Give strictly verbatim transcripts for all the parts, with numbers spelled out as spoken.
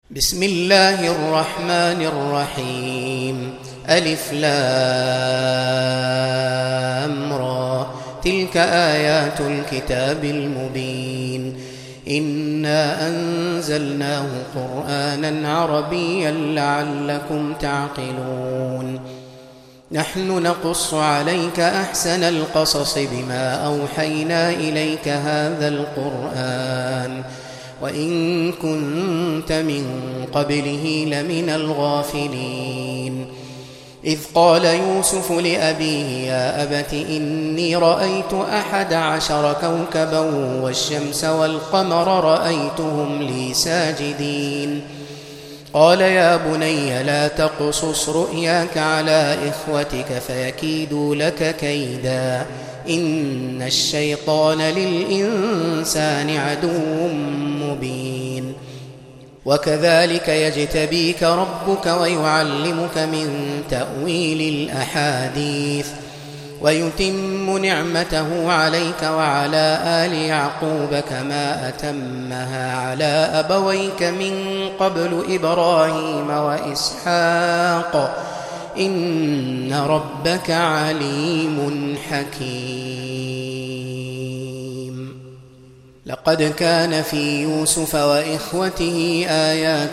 بسم الله الرحمن الرحيم. ألف لام را، تلك آيات الكتاب المبين. إنا أنزلناه قرآنا عربيا لعلكم تعقلون. نحن نقص عليك أحسن القصص بما أوحينا إليك هذا القرآن وإن كنت من قبله لمن الغافلين. إذ قال يوسف لأبيه يا أبت إني رأيت أحد عشر كوكبا والشمس والقمر رأيتهم لي ساجدين. قال يا بني لا تقصص رؤياك على إخوتك فيكيدوا لك كيدا إن الشيطان للإنسان عدو مبين. وكذلك يجتبيك ربك ويعلمك من تأويل الأحاديث ويتم نعمته عليك وعلى آل يعقوب كما أتمها على أبويك من قبل إبراهيم وإسحاق إن ربك عليم حكيم. لقد كان في يوسف وإخوته آيات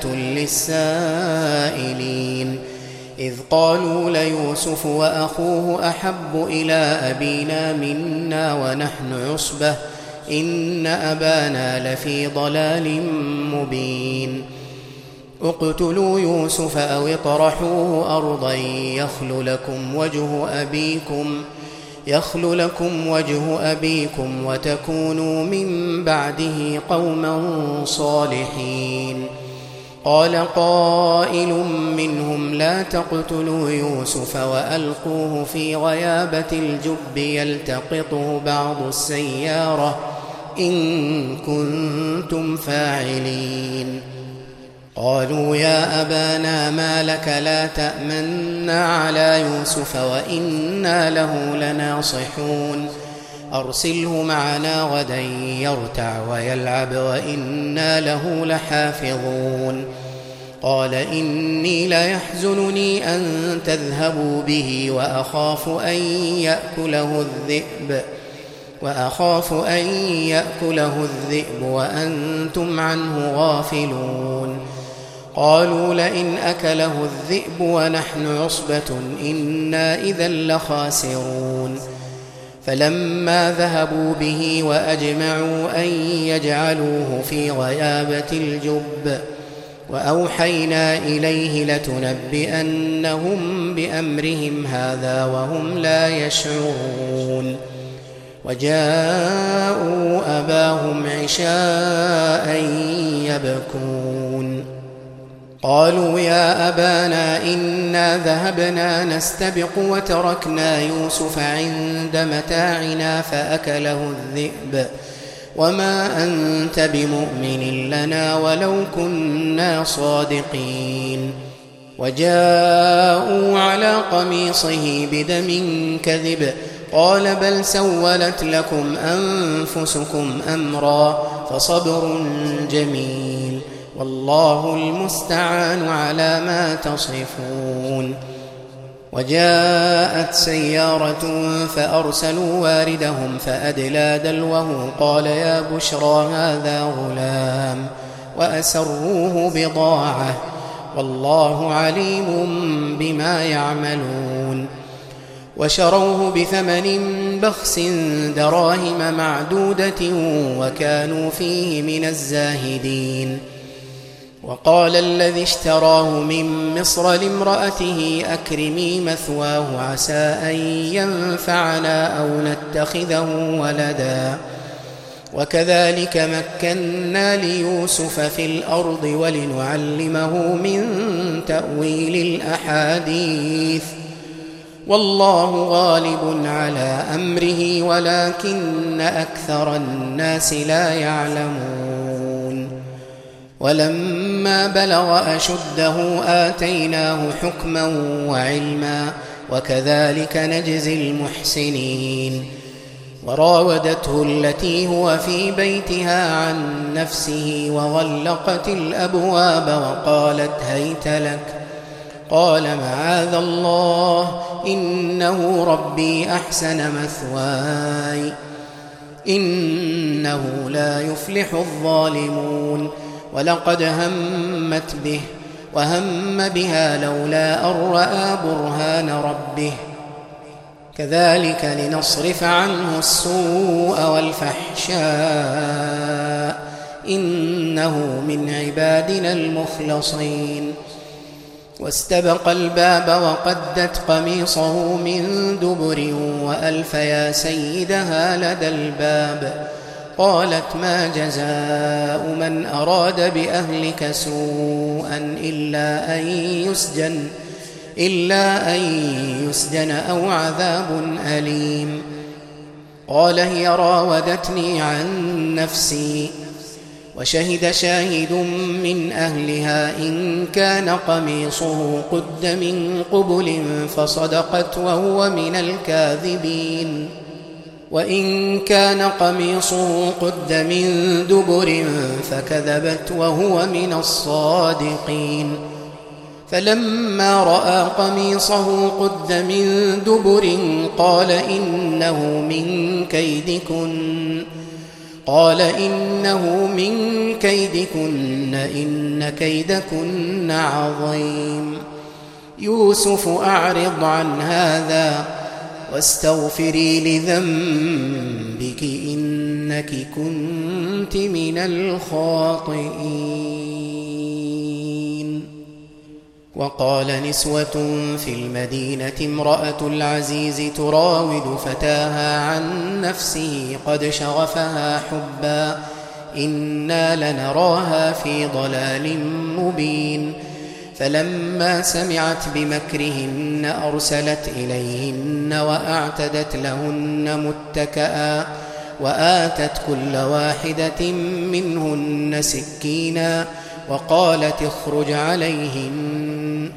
للسائلين إذ قالوا ليوسف وأخوه أحب إلى أبينا منا ونحن عصبة إن أبانا لفي ضلال مبين. اقتلوا يوسف أو اطرحوه أرضا يخل لكم وجه أبيكم يخل لكم وجه أبيكم وتكونوا من بعده قوما صالحين. قال قائل منهم لا تقتلوا يوسف وألقوه في غيابة الجب يلتقطه بعض السيارة إن كنتم فاعلين. قالوا يا أبانا ما لك لا تأمنا على يوسف وإنا له لناصحون أرسله معنا غدا يرتع ويلعب وإنا له لحافظون. قال إني ليحزنني أن تذهبوا به وأخاف أن يأكله الذئب وأخاف أن يأكله الذئب وأنتم عنه غافلون. قالوا لئن أكله الذئب ونحن عصبة إنا إذا لخاسرون. فلما ذهبوا به وأجمعوا أن يجعلوه في غيابة الجب وأوحينا إليه لتنبئنهم بأمرهم هذا وهم لا يشعرون. وجاءوا أباهم عشاء يبكون. قالوا يا أبانا إنا ذهبنا نستبق وتركنا يوسف عند متاعنا فأكله الذئب وما أنت بمؤمن لنا ولو كنا صادقين. وجاءوا على قميصه بدم كذب قال بل سولت لكم أنفسكم أمرا فصبر جميل والله المستعان على ما تصفون. وجاءت سيارة فأرسلوا واردهم فأدلى دلوه قال يا بشرى هذا غلام وأسروه بضاعة والله عليم بما يعملون. وشروه بثمن بخس دراهم معدودة وكانوا فيه من الزاهدين. وقال الذي اشتراه من مصر لامرأته أكرمي مثواه عسى أن ينفعنا أو نتخذه ولدا. وكذلك مكنا ليوسف في الأرض ولنعلمه من تأويل الأحاديث والله غالب على أمره ولكن أكثر الناس لا يعلمون. ولما بلغ أشده آتيناه حكما وعلما وكذلك نجزي المحسنين. وراودته التي هو في بيتها عن نفسه وغلقت الأبواب وقالت هيت لك. قال معاذ الله إنه ربي أحسن مثواي إنه لا يفلح الظالمون. ولقد همت به وهم بها لولا أن رأى برهان ربه كذلك لنصرف عنه السوء والفحشاء إنه من عبادنا المخلصين. واستبق الباب وقدت قميصه من دبر وألف يا سيدها لدى الباب. قالت ما جزاء من أراد بأهلك سوءا إلا أن يسجن إلا أن يسجن أو عذاب أليم. قال هي راودتني عن نفسي. وشهد شاهد من أهلها إن كان قميصه قد من قبل فصدقت وهو من الكاذبين وإن كان قميصه قد من دبر فكذبت وهو من الصادقين. فلما رأى قميصه قد من دبر قال إنه من كيدكن قال إنه من كيدكن إن كيدكن عظيم. يوسف أعرض عن هذا واستغفري لذنبك إنك كنت من الخاطئين. وقال نسوة في المدينة امرأة العزيز تراود فتاها عن نفسه قد شغفها حبا إنا لنراها في ضلال مبين. فلما سمعت بمكرهن أرسلت إليهن وأعتدت لهن متكئا وآتت كل واحدة منهن سكينا وقالت اخرج عليهن.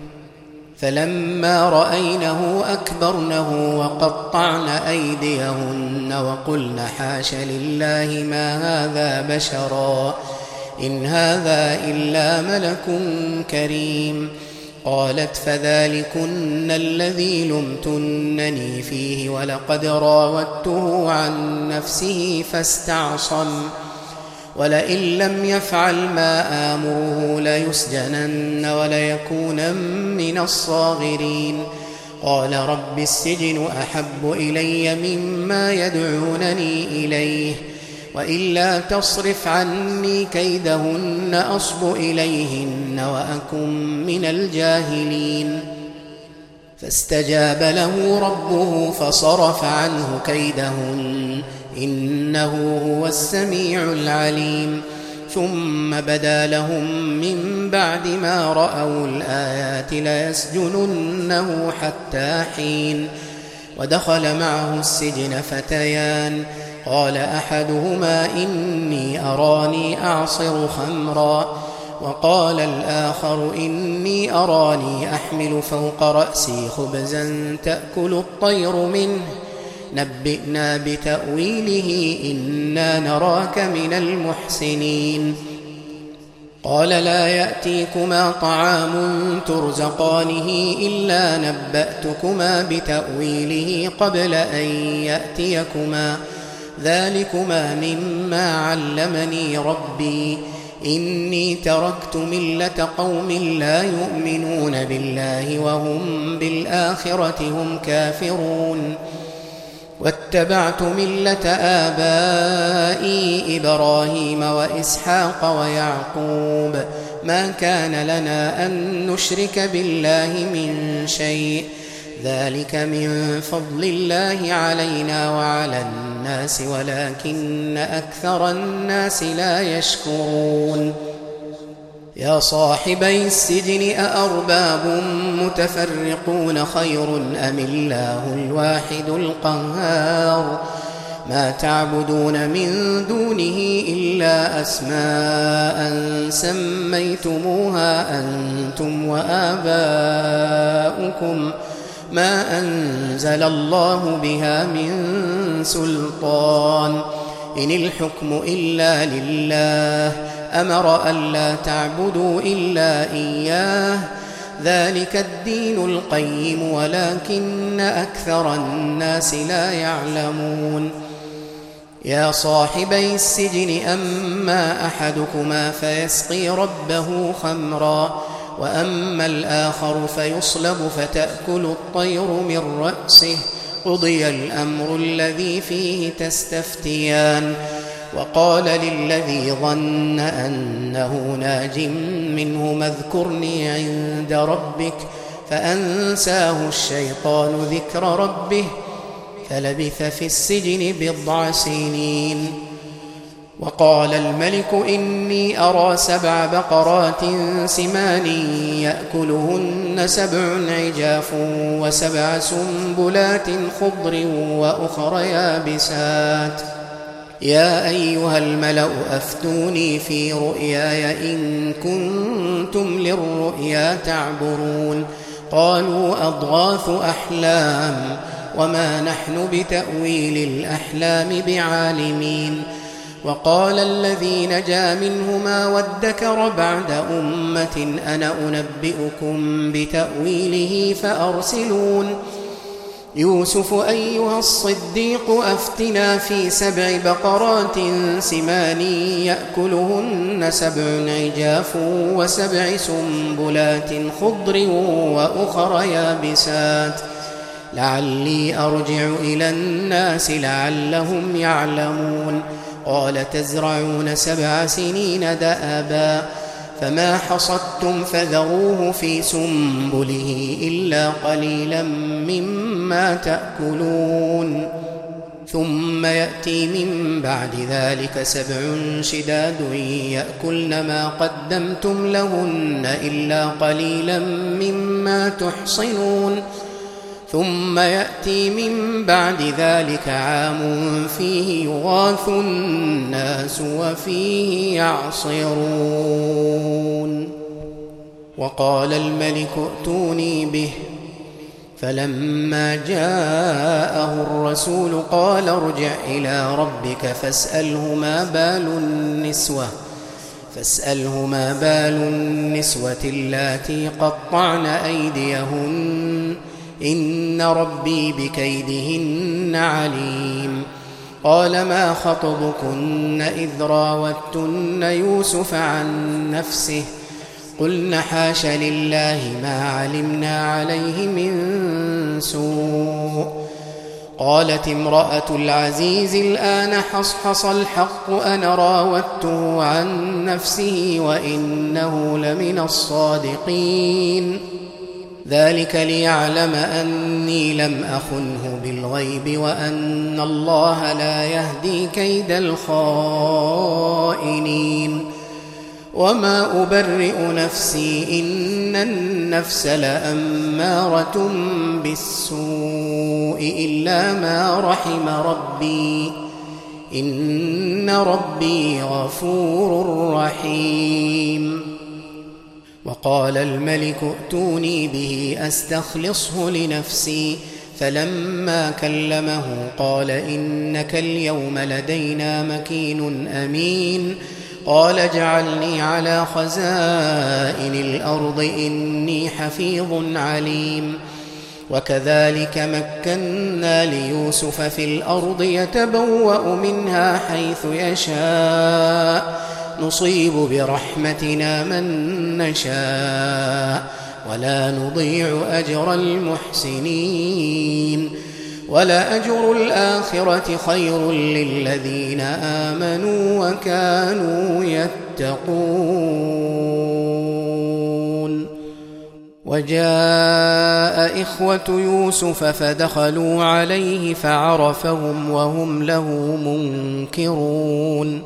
فلما رأينه أكبرنه وقطعن أيديهن وقلن حاش لله ما هذا بشرا إن هذا إلا ملك كريم. قالت فذلكن الذي لمتنني فيه ولقد راودته عن نفسه فاستعصم ولئن لم يفعل ما آمره ليسجنن وليكونن من الصاغرين. قال رب السجن أحب إلي مما يدعونني إليه وإلا تصرف عني كيدهن أصب إليهن وأكن من الجاهلين. فاستجاب له ربه فصرف عنه كيدهن إنه هو السميع العليم. ثم بدا لهم من بعد ما رأوا الآيات ليسجننه حتى حين. ودخل معه السجن فتيان قال أحدهما إني أراني أعصر خمرا وقال الآخر إني أراني أحمل فوق رأسي خبزا تأكل الطير منه نبئنا بتأويله إنا نراك من المحسنين. قال لا يأتيكما طعام ترزقانه إلا نبأتكما بتأويله قبل أن يأتيكما ذلكما مما علمني ربي إني تركت ملة قوم لا يؤمنون بالله وهم بالآخرة هم كافرون واتبعت ملة آبائي إبراهيم وإسحاق ويعقوب ما كان لنا أن نشرك بالله من شيء ذلك من فضل الله علينا وعلى الناس ولكن أكثر الناس لا يشكرون. يا صاحبي السجن أأرباب متفرقون خير أم الله الواحد القهار ما تعبدون من دونه إلا أسماء سميتموها أنتم وآباؤكم ما أنزل الله بها من سلطان، إن الحكم إلا لله، أمر ألا تعبدوا إلا إياه، ذلك الدين القيم ولكن أكثر الناس لا يعلمون. يا صاحبي السجن أما أحدكما فيسقي ربه خمرا، وأما الآخر فيصلب فتأكل الطير من رأسه، قضي الأمر الذي فيه تستفتيان. وقال للذي ظن أنه ناج منهما اذكرني عند ربك، فأنساه الشيطان ذكر ربه فلبث في السجن بضع سنين. وقال الملك إني أرى سبع بقرات سمان يأكلهن سبع عجاف وسبع سنبلات خضر وأخر يابسات، يا أيها الملأ أفتوني في رؤياي إن كنتم للرؤيا تعبرون. قالوا أضغاث أحلام وما نحن بتأويل الأحلام بعالمين. وقال الذي نجا منهما وادكر بعد أمة أنا أنبئكم بتأويله فأرسلون. يوسف أيها الصديق أفتنا في سبع بقرات سمان يأكلهن سبع عجاف وسبع سنبلات خضر وأخر يابسات، لعلي أرجع إلى الناس لعلهم يعلمون. قال تزرعون سبع سنين دأبا فما حصدتم فذروه في سنبله إلا قليلا مما تأكلون، ثم يأتي من بعد ذلك سبع شداد يأكلن ما قدمتم لهن إلا قليلا مما تحصنون، ثم يأتي من بعد ذلك عام فيه يغاث الناس وفيه يعصرون. وقال الملك ائتوني به، فلما جاءه الرسول قال ارجع إلى ربك فاسأله ما بال النسوة فاسأله ما بال النسوة اللاتي قطعن أيديهن إن ربي بكيدهن عليم. قال ما خطبكن إذ راوتن يوسف عن نفسه قلن حاش لله ما علمنا عليه من سوء. قالت امرأة العزيز الآن حصحص الحق أنا راودته عن نفسه وإنه لمن الصادقين، ذلك ليعلم أني لم أخنه بالغيب وأن الله لا يهدي كيد الخائنين. وما أبرئ نفسي إن النفس لأمارة بالسوء إلا ما رحم ربي إن ربي غفور رحيم. وقال الملك ائتوني به أستخلصه لنفسي، فلما كلمه قال إنك اليوم لدينا مكين أمين. قال اجعلني على خزائن الأرض إني حفيظ عليم. وكذلك مكنا ليوسف في الأرض يتبوأ منها حيث يشاء نصيب برحمتنا من نشاء ولا نضيع أجر المحسنين ولأجر الآخرة خير للذين آمنوا وكانوا يتقون. وجاء إخوة يوسف فدخلوا عليه فعرفهم وهم له منكرون.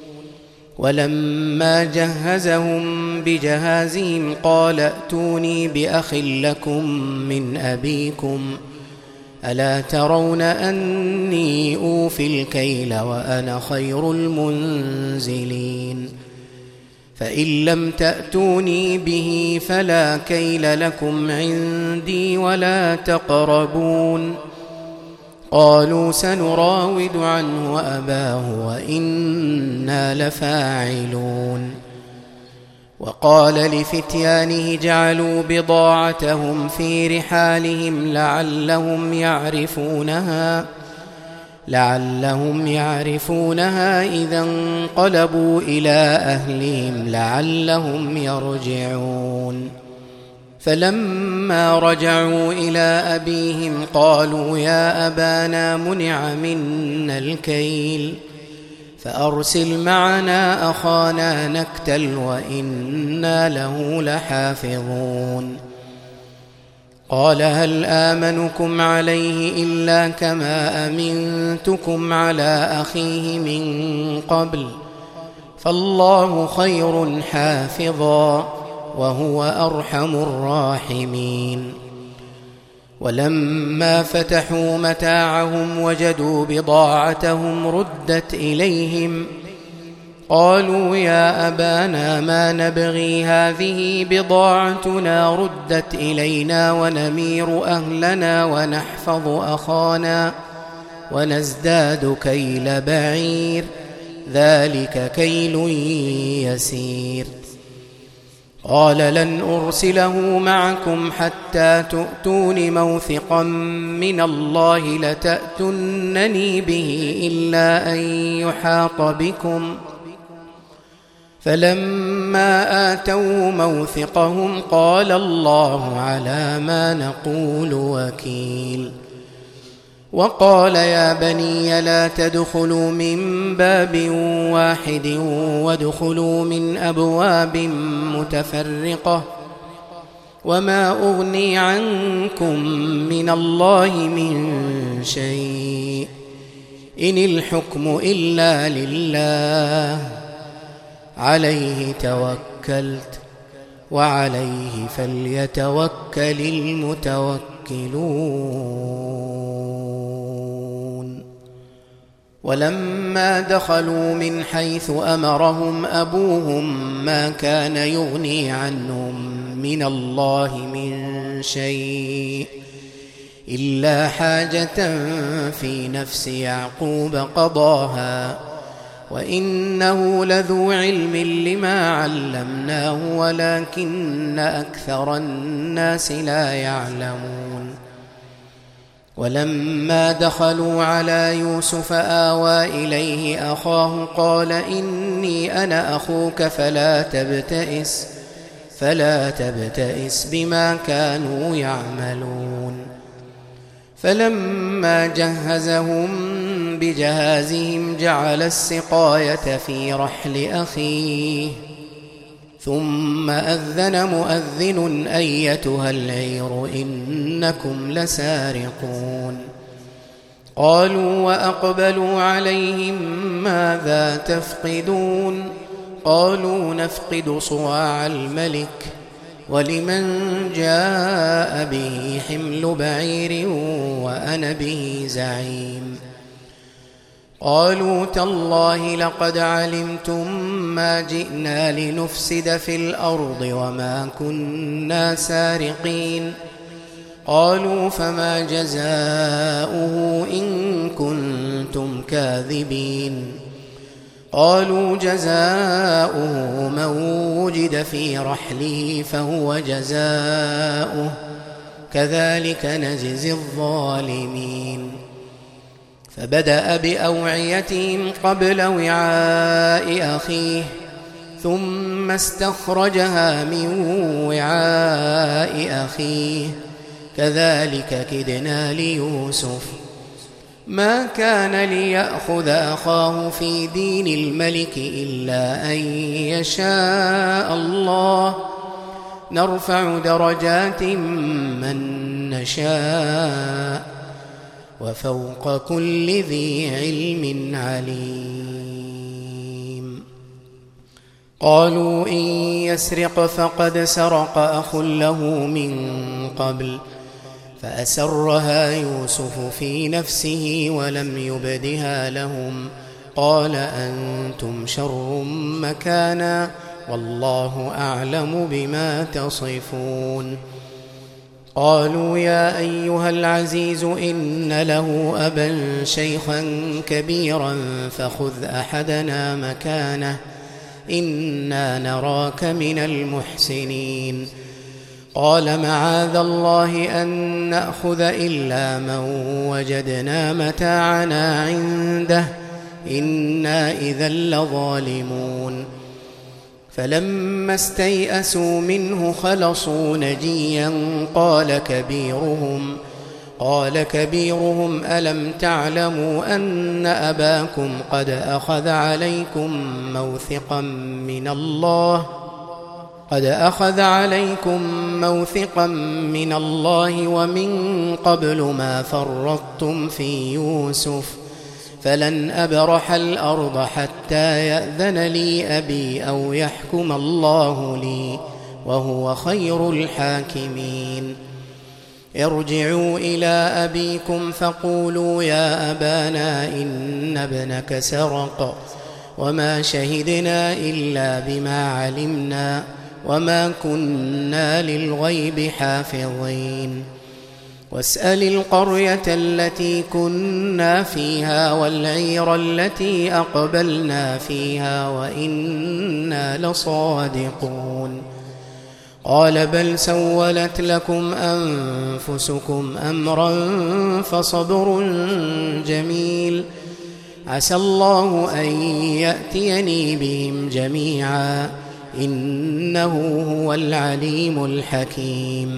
ولما جهزهم بجهازهم قال ائتوني بأخ لكم من أبيكم ألا ترون أني أوفي الكيل وأنا خير المنزلين. فإن لم تأتوني به فلا كيل لكم عندي ولا تقربون. قالوا سنراود عنه أباه وإنا لفاعلون. وقال لفتيانه جعلوا بضاعتهم في رحالهم لعلهم يعرفونها لعلهم يعرفونها إذا انقلبوا إلى أهلهم لعلهم يرجعون. فلما رجعوا إلى أبيهم قالوا يا أبانا منع منا الكيل فأرسل معنا أخانا نكتل وإنا له لحافظون. قال هل آمنكم عليه إلا كما أمنتكم على أخيه من قبل فالله خير حافظا وهو أرحم الراحمين. ولما فتحوا متاعهم وجدوا بضاعتهم ردت إليهم قالوا يا أبانا ما نبغي هذه بضاعتنا ردت إلينا ونمير أهلنا ونحفظ أخانا ونزداد كيل بعير ذلك كيل يسير. قال لن أرسله معكم حتى تؤتون موثقا من الله لتأتونني به إلا أن يحاط بكم. فلما آتوا موثقهم قال الله على ما نقول وكيل. وقال يا بني لا تدخلوا من باب واحد وادخلوا من أبواب متفرقة وما أغني عنكم من الله من شيء إن الحكم إلا لله عليه توكلت وعليه فليتوكل المتوكلون. ولما دخلوا من حيث أمرهم أبوهم ما كان يغني عنهم من الله من شيء إلا حاجة في نفس يعقوب قضاها وإنه لذو علم لما علمناه ولكن أكثر الناس لا يعلمون. ولما دخلوا على يوسف آوى إليه أخاه قال إني أنا أخوك فلا تبتئس فلا تبتئس بما كانوا يعملون. فلما جهزهم بجهازهم جعل السقاية في رحل أخيه ثم أذن مؤذن أيتها العير إنكم لسارقون. قالوا وأقبلوا عليهم ماذا تفقدون قالوا نفقد صواع الملك ولمن جاء به حمل بعير وأنا به زعيم. قالوا تالله لقد علمتم ما جئنا لنفسد في الأرض وما كنا سارقين. قالوا فما جزاؤه إن كنتم كاذبين. قالوا جزاؤه من وجد في رحله فهو جزاؤه كذلك نجزي الظالمين. فبدأ بأوعيتهم قبل وعاء أخيه ثم استخرجها من وعاء أخيه كذلك كدنا ليوسف. ما كان ليأخذ أخاه في دين الملك إلا أن يشاء الله نرفع درجات من نشاء وفوق كل ذي علم عليم. قالوا إن يسرق فقد سرق أخ له من قبل فأسرها يوسف في نفسه ولم يبدها لهم. قال أنتم شر مكانا والله أعلم بما تصفون. قالوا يا أيها العزيز إن له أبا شيخا كبيرا فخذ أحدنا مكانه إنا نراك من المحسنين. قال معاذ الله أن نأخذ إلا من وجدنا متاعنا عنده إنا إذا لظالمون. فلما استيئسوا منه خلصوا نجيا قال كبيرهم قال كبيرهم ألم تعلموا أن أباكم قد أخذ عليكم موثقا من الله قد أخذ عليكم موثقا من الله ومن قبل ما فرطتم في يوسف فلن أبرح الأرض حتى يأذن لي أبي أو يحكم الله لي وهو خير الحاكمين. ارجعوا إلى أبيكم فقولوا يا أبانا إن ابنك سرق وما شهدنا إلا بما علمنا وما كنا للغيب حافظين. واسأل القرية التي كنا فيها والعير التي أقبلنا فيها وإنا لصادقون. قال بل سولت لكم أنفسكم أمرا فصبر جميل عسى الله أن يأتيني بهم جميعا إنه هو العليم الحكيم.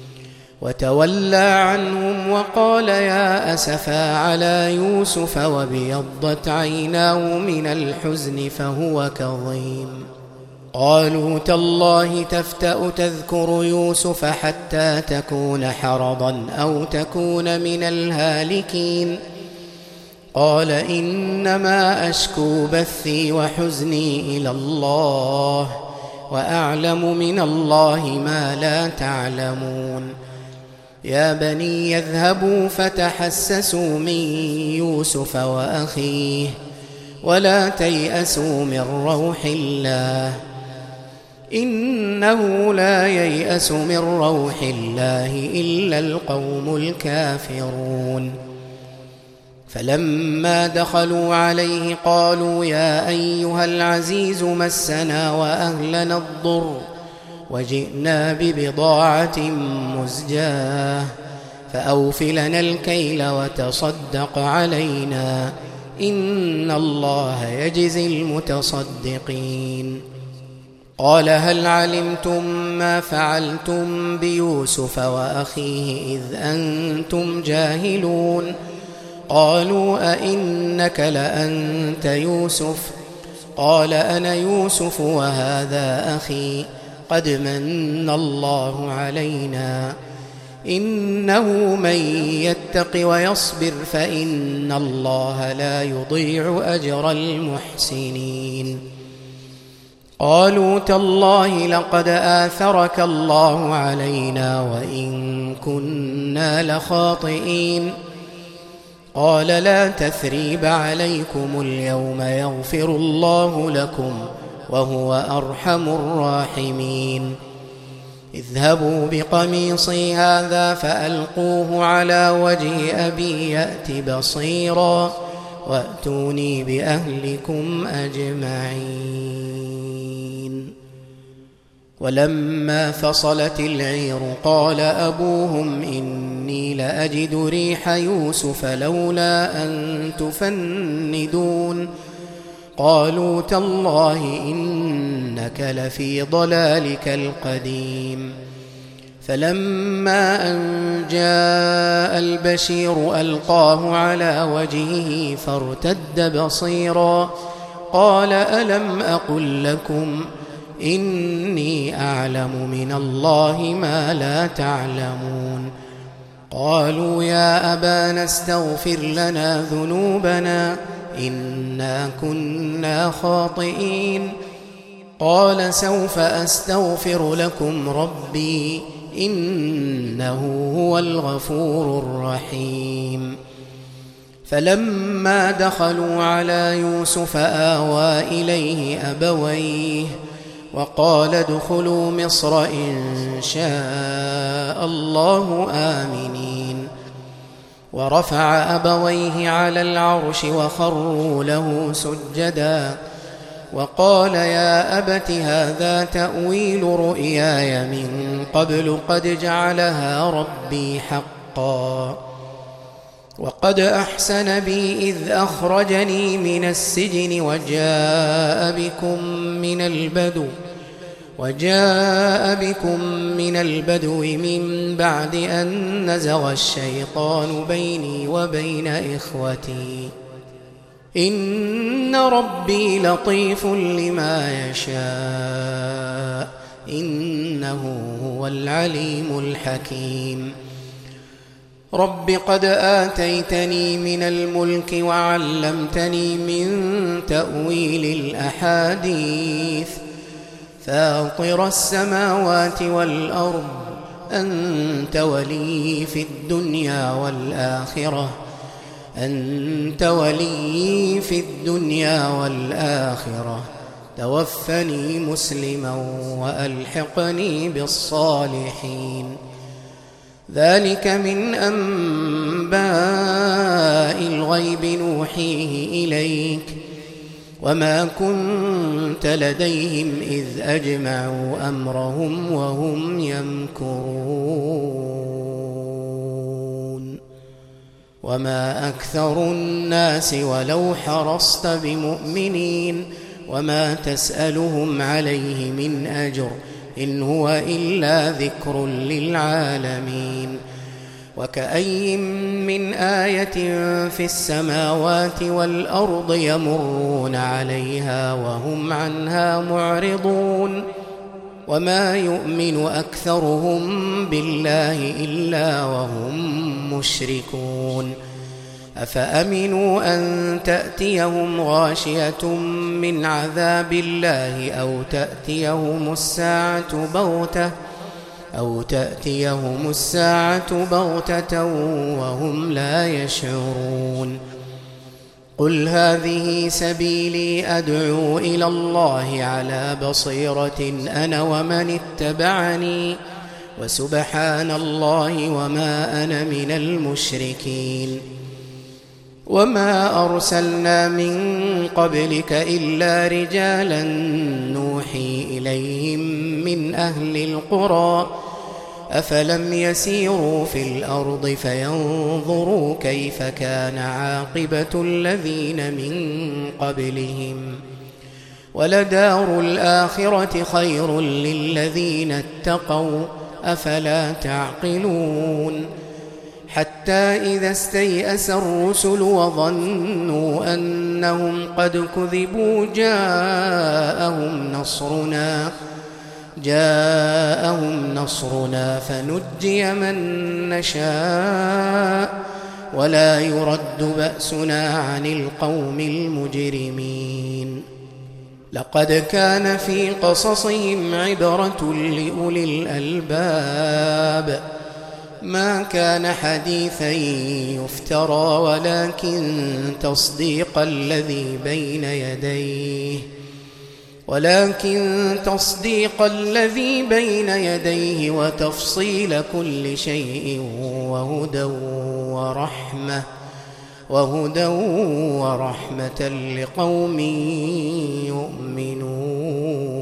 وتولى عنهم وقال يا أسفا على يوسف وابيضت عيناه من الحزن فهو كظيم. قالوا تالله تفتأ تذكر يوسف حتى تكون حرضا أو تكون من الهالكين. قال إنما أشكو بثي وحزني إلى الله وأعلم من الله ما لا تعلمون. يا بني يذهبوا فتحسسوا من يوسف وأخيه ولا تيأسوا من روح الله إنه لا ييأس من روح الله إلا القوم الكافرون. فلما دخلوا عليه قالوا يا أيها العزيز مسنا وأهلنا الضر وجئنا ببضاعة مزجاة فأوف لنا الكيل وتصدق علينا إن الله يجزي المتصدقين. قال هل علمتم ما فعلتم بيوسف وأخيه إذ أنتم جاهلون؟ قالوا أئنك لأنت يوسف؟ قال أنا يوسف وهذا أخي قد من الله علينا إنه من يتق ويصبر فإن الله لا يضيع أجر المحسنين. قالوا تالله لقد آثرك الله علينا وإن كنا لخاطئين. قال لا تثريب عليكم اليوم يغفر الله لكم وهو أرحم الراحمين. اذهبوا بقميصي هذا فألقوه على وجه أبي يأت بصيرا وأتوني بأهلكم أجمعين. ولما فصلت العير قال أبوهم إني لأجد ريح يوسف لولا أن تفندون. قالوا تالله إنك لفي ضلالك القديم. فلما أن جاء البشير ألقاه على وجهه فارتد بصيرا قال ألم أقل لكم إني أعلم من الله ما لا تعلمون. قالوا يا أبانا استغفر لنا ذنوبنا إنا كنا خاطئين. قال سوف أستغفر لكم ربي إنه هو الغفور الرحيم. فلما دخلوا على يوسف آوى إليه أبويه وقال ادخلوا مصر إن شاء الله آمنين ورفع أبويه على العرش وخروا له سجدا وقال يا أبت هذا تأويل رؤياي من قبل قد جعلها ربي حقا وقد أحسن بي إذ أخرجني من السجن وجاء بكم من البدو وجاء بكم من البدو من بعد أن نزغ الشيطان بيني وبين إخوتي إن ربي لطيف لما يشاء إنه هو العليم الحكيم رب قد آتيتني من الملك وعلمتني من تأويل الأحاديث فاطر السماوات والأرض أنت ولي في الدنيا والآخرة أنت ولي في الدنيا والآخرة توفني مسلما وألحقني بالصالحين ذلك من أنباء الغيب نوحيه إليك وما كنت لديهم إذ أجمعوا أمرهم وهم يمكرون وما أكثر الناس ولو حرصت بمؤمنين وما تسألهم عليه من أجر إن هو إلا ذكر للعالمين وكأي من آية في السماوات والأرض يمرون عليها وهم عنها معرضون وما يؤمن أكثرهم بالله إلا وهم مشركون أفأمنوا أن تأتيهم غاشية من عذاب الله أو تأتيهم الساعة بغتة أو تأتيهم الساعة بغتة وهم لا يشعرون قل هذه سبيلي أدعو إلى الله على بصيرة أنا ومن اتبعني وسبحان الله وما أنا من المشركين وما أرسلنا من قبلك إلا رجالا نوحي إليهم من أهل القرى أفلم يسيروا في الأرض فينظروا كيف كان عاقبة الذين من قبلهم ولدار الآخرة خير للذين اتقوا أفلا تعقلون حتى إذا استيأس الرسل وظنوا أنهم قد كذبوا جاءهم نصرنا جاءهم نصرنا فنجي من نشاء ولا يرد بأسنا عن القوم المجرمين لقد كان في قصصهم عبرة لأولي الألباب ما كان حديثا يفترى ولكن تصديق الذي بين يديه ولكن تصديق الذي بين يديه وتفصيل كل شيء وهدى ورحمة وهدى ورحمة لقوم يؤمنون.